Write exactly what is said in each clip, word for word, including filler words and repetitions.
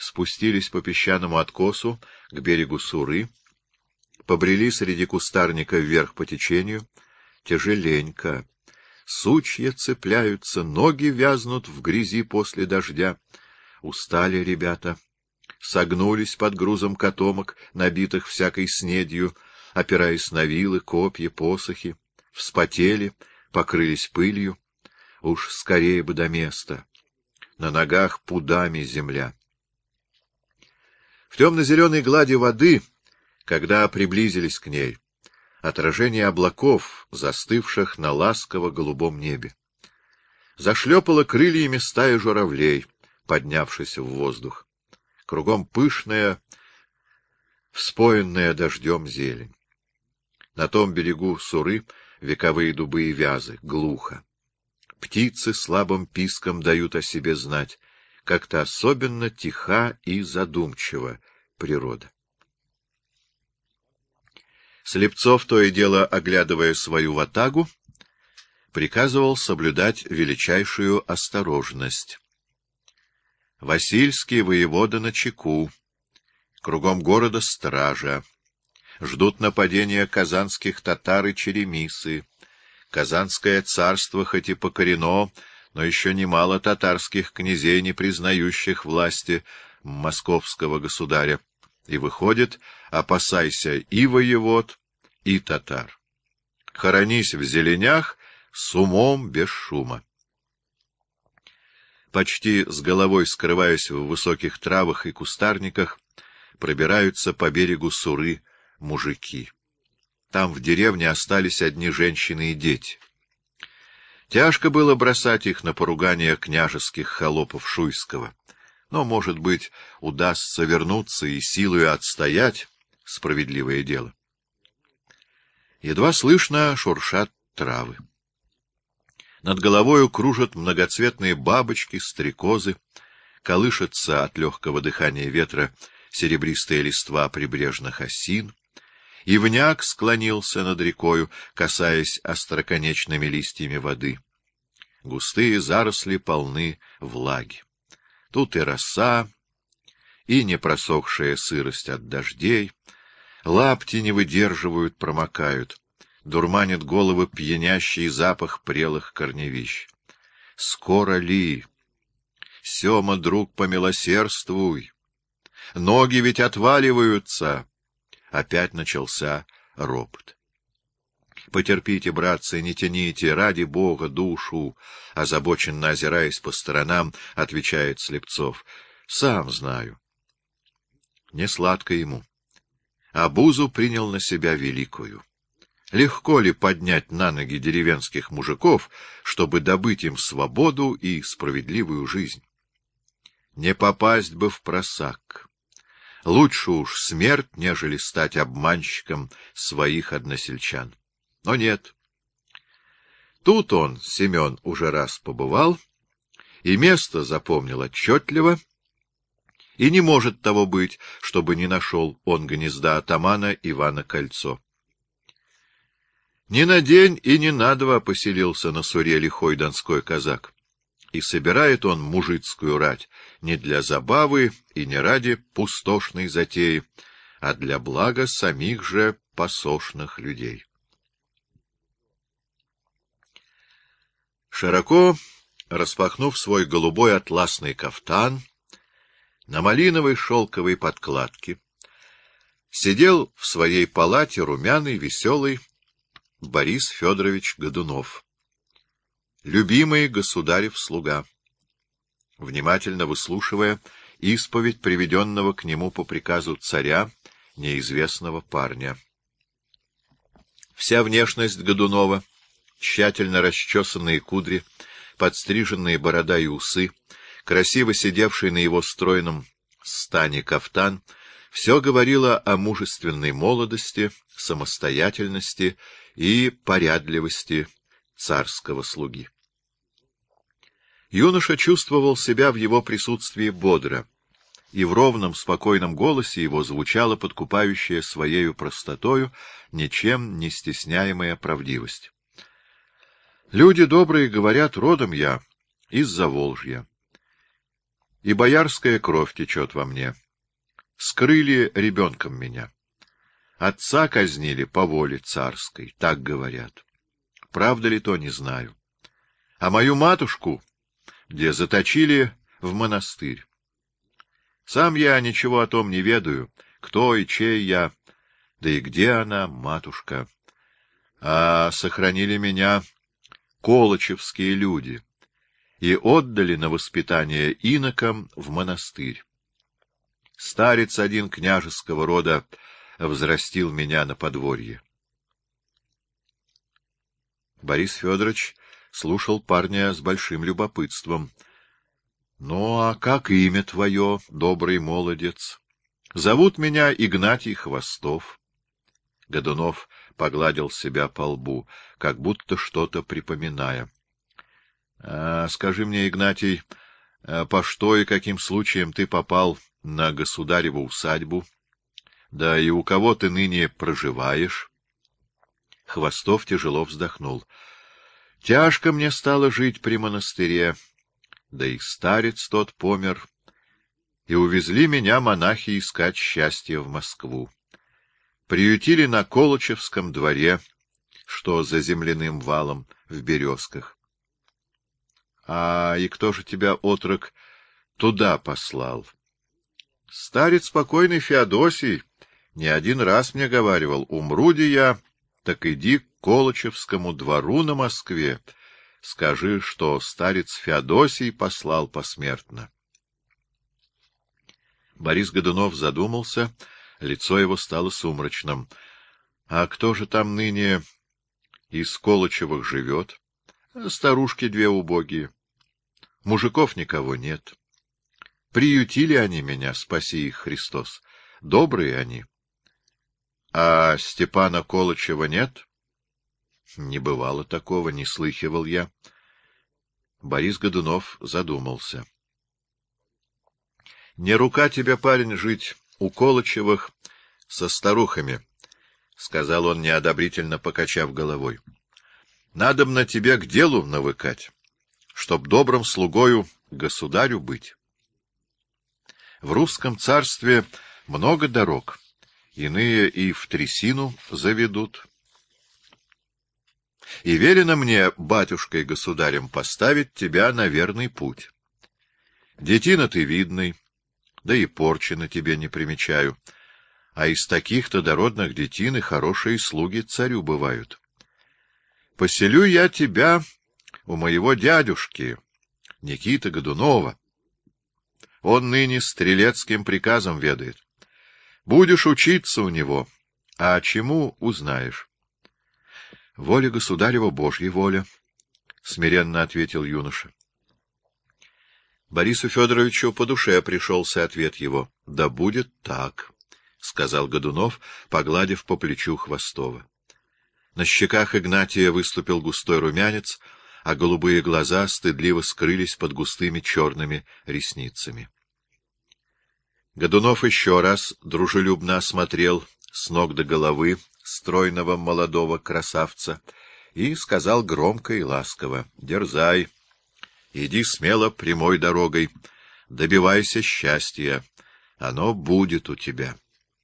спустились по песчаному откосу к берегу Суры, побрели среди кустарника вверх по течению, тяжеленько. Сучья цепляются, ноги вязнут в грязи после дождя. Устали ребята, согнулись под грузом котомок, набитых всякой снедью, опираясь на вилы, копья, посохи, вспотели, покрылись пылью. Уж скорее бы до места. На ногах пудами земля. В темно-зеленой глади воды, когда приблизились к ней, отражение облаков, застывших на ласково-голубом небе. Зашлепала крыльями стая журавлей, поднявшись в воздух. Кругом пышная, вспоенная дождем зелень. На том берегу Суры вековые дубы и вязы, глухо. Птицы слабым писком дают о себе знать. Как-то особенно тиха и задумчива природа. Слепцов, то и дело оглядывая свою ватагу, приказывал соблюдать величайшую осторожность. Васильский воевода начеку, кругом города стража, ждут нападения казанских татар и черемисы. Казанское царство хоть и покорено, но еще немало татарских князей, не признающих власти московского государя. И выходит, опасайся и воевод, и татар. Хоронись в зеленях с умом без шума. Почти с головой скрываясь в высоких травах и кустарниках, пробираются по берегу Суры мужики. Там в деревне остались одни женщины и дети. Тяжко было бросать их на поругание княжеских холопов Шуйского, но, может быть, удастся вернуться и силою отстоять справедливое дело. Едва слышно шуршат травы. Над головою кружат многоцветные бабочки, стрекозы, колышется от легкого дыхания ветра серебристая листва прибрежных осин. Ивняк склонился над рекою, касаясь остроконечными листьями воды. Густые заросли полны влаги. Тут и роса, и непросохшая сырость от дождей. Лапти не выдерживают, промокают. Дурманит головы пьянящий запах прелых корневищ. Скоро ли? Сема, друг, помилосердствуй. Ноги ведь отваливаются. Опять начался ропот. Потерпите, братцы, не тяните, ради Бога, душу, озабоченно озираясь по сторонам, отвечает Слепцов. Сам знаю. Не сладко ему. Обузу принял на себя великую. Легко ли поднять на ноги деревенских мужиков, чтобы добыть им свободу и справедливую жизнь? Не попасть бы в просак. Лучше уж смерть, нежели стать обманщиком своих односельчан. Но нет. Тут он, Семен, уже раз побывал, и место запомнил отчетливо, и не может того быть, чтобы не нашел он гнезда атамана Ивана Кольцо. Не на день и не на два поселился на Суре лихой донской казак, и собирает он мужицкую рать не для забавы и не ради пустошной затеи, а для блага самих же посошных людей. Широко распахнув свой голубой атласный кафтан, на малиновой шелковой подкладке сидел в своей палате румяный, веселый Борис Федорович Годунов, любимый государев слуга, внимательно выслушивая исповедь приведенного к нему по приказу царя неизвестного парня. Вся внешность Годунова, тщательно расчесанные кудри, подстриженные борода и усы, красиво сидевший на его стройном стане кафтан, все говорило о мужественной молодости, самостоятельности и порядливости царского слуги. Юноша чувствовал себя в его присутствии бодро, и в ровном, спокойном голосе его звучала подкупающая своею простотою, ничем не стесняемая правдивость. Люди добрые говорят, родом я из Заволжья. и боярская кровь течет во мне. Скрыли ребенком меня. Отца казнили по воле царской, так говорят. Правда ли то, не знаю. А мою матушку, где заточили в монастырь. Сам я ничего о том не ведаю, кто и чей я, да и где она, матушка. А сохранили меня колочевские люди и отдали на воспитание инокам в монастырь. Старец один княжеского рода взрастил меня на подворье. Борис Федорович слушал парня с большим любопытством. — Ну, а как имя твое, добрый молодец? — Зовут меня Игнатий Хвостов. Годунов погладил себя по лбу, как будто что-то припоминая. — А, скажи мне, Игнатий, по что и каким случаем ты попал на государеву усадьбу? Да и у кого ты ныне проживаешь? Хвостов тяжело вздохнул. — Тяжко мне стало жить при монастыре, да и старец тот помер, и увезли меня монахи искать счастье в Москву. Приютили на Колочевском дворе, что за земляным валом в Березках. — А и кто же тебя, отрок, туда послал? — Старец покойный Феодосий не один раз мне говаривал: умру де я, так иди к Колочевскому двору на Москве, скажи, что старец Феодосий послал посмертно. Борис Годунов задумался, лицо его стало сумрачным. — А кто же там ныне из Колочевых живет? — Старушки две убогие. Мужиков никого нет. Приютили они меня, спаси их Христос. Добрые они. А Степана Колочева нет? Не бывало такого, не слыхивал я. Борис Годунов задумался. — Не рука тебе, парень, жить у Колочевых со старухами, — сказал он, неодобрительно покачав головой. — Надобно тебе к делу навыкать, чтоб добрым слугою государю быть. В русском царстве много дорог, иные и в трясину заведут. И велено мне батюшкой-государем поставить тебя на верный путь. Детина ты видный, да и порчи на тебе не примечаю, а из таких-то дородных детин и хорошие слуги царю бывают. Поселю я тебя у моего дядюшки, Никиты Годунова. Он ныне стрелецким приказом ведает. Будешь учиться у него, а чему узнаешь? — Воля государева, Божья воля, — смиренно ответил юноша. Борису Федоровичу по душе пришелся ответ его. — Да будет так, — сказал Годунов, погладив по плечу Хвостова. На щеках Игнатия выступил густой румянец, а голубые глаза стыдливо скрылись под густыми черными ресницами. Годунов еще раз дружелюбно осмотрел с ног до головы стройного молодого красавца и сказал громко и ласково: — Дерзай, иди смело прямой дорогой, добивайся счастья, оно будет у тебя.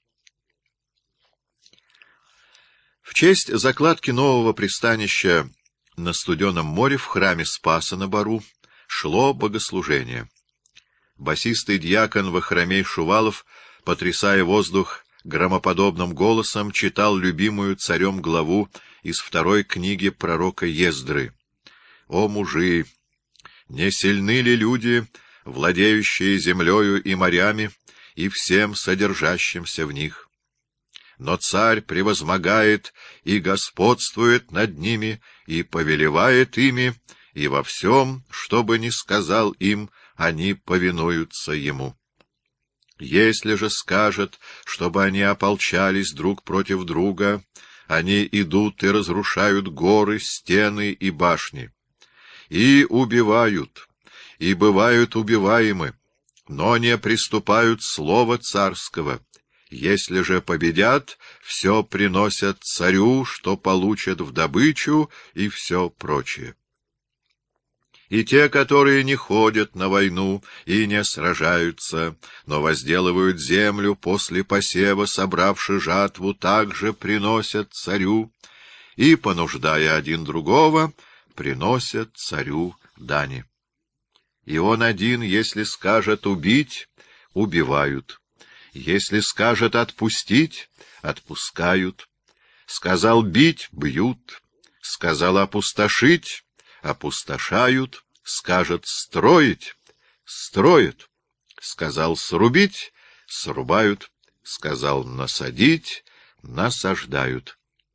В честь закладки нового пристанища на Студеном море в храме Спаса на Бару шло богослужение. Басистый дьякон Вахромей Шувалов, потрясая воздух громоподобным голосом, читал любимую царем главу из второй книги пророка Ездры. «О мужи! Не сильны ли люди, владеющие землею и морями, и всем содержащимся в них? Но царь превозмогает и господствует над ними, и повелевает ими, и во всем, что бы ни сказал им, они повинуются ему. Если же скажет, чтобы они ополчались друг против друга, они идут и разрушают горы, стены и башни, и убивают, и бывают убиваемы, но не приступают слова царского. Если же победят, все приносят царю, что получат в добычу, и все прочее. И те, которые не ходят на войну и не сражаются, но возделывают землю после посева, собравши жатву, также приносят царю, и, понуждая один другого, приносят царю дани. И он один, если скажет убить, убивают, если скажет отпустить, отпускают, сказал бить, бьют, сказал опустошить, опустошают, скажет строить, строят, сказал срубить, срубают, сказал насадить, насаждают.